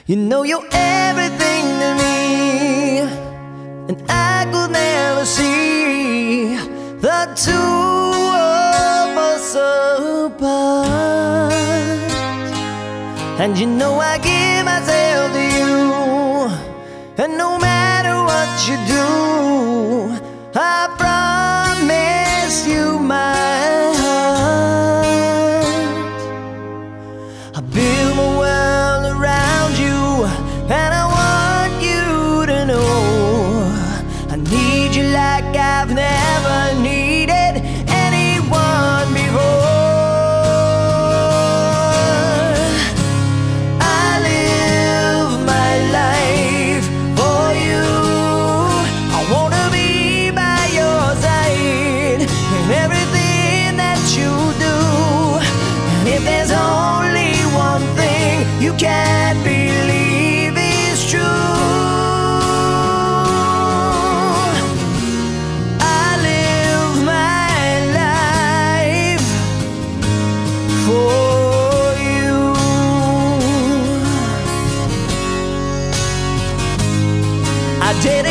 You know you're everything to me, and I could never see the two of us apart. And you know I give myself to you, and no matter what you do, I promise you my heart. I build my world around you, and I want you to know I need you like I've never needed anyone before. I live my life for you. I wanna be by your side in everything that you do. And if there's only one thing you can't believe is true, I live my life for you. I did